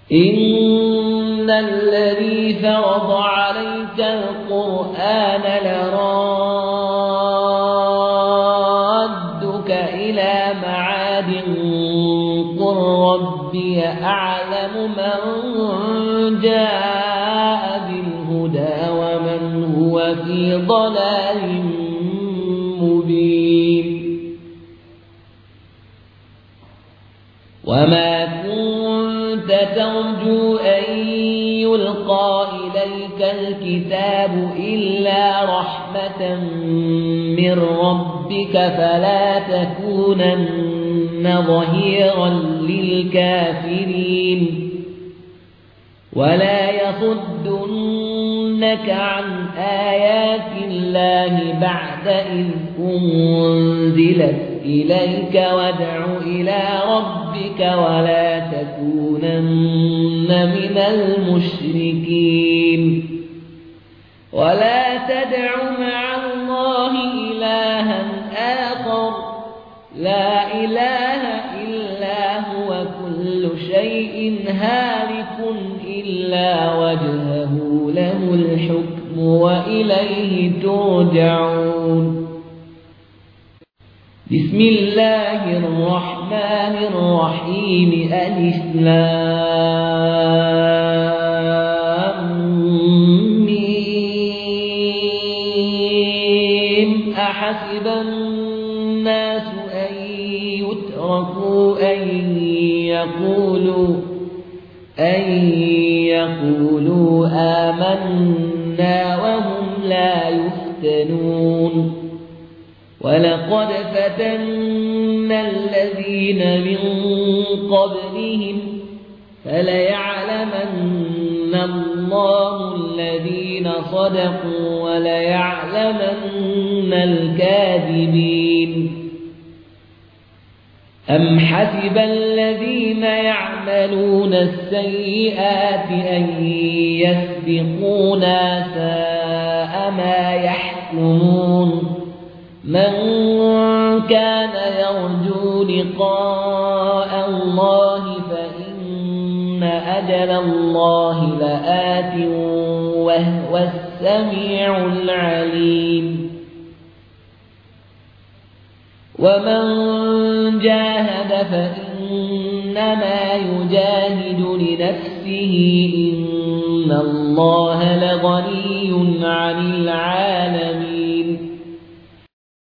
إن الذي فرض عليك القرآن لرادك إلى معاد قل ربي أعلم من جاء بالهدى ومن هو في ضلال مبين وما كنت ترجو أن يلقى إليك الكتاب إلا رحمة من ربك فلا تكونن ظهيرا للكافرين ولا يصدنك عن آيات الله بعد إذ أنزلت إليك وادع إلى ربك ولا تكونن من المشركين ولا تدع مع الله إلها آخر لا إله إلا هو كل شيء هالك إلا وجهه له الحكم وإليه ترجعون بسم الله الرحمن الرحيم ألف لام ميم أحسب الناس أن يتركوا أن يقولوا آمنا وهم لا يفتنون ولقد فتنا الذين من قبلهم فليعلمن الله الذين صدقوا وليعلمن الكاذبين أم حسب الذين يعملون السيئات أن يسبقونا ساء ما يحكمون من كان يرجو لقاء الله فإن أجل الله لآت وهو السميع العليم ومن جاهد فإنما يجاهد لنفسه إن الله لغني عن العالمين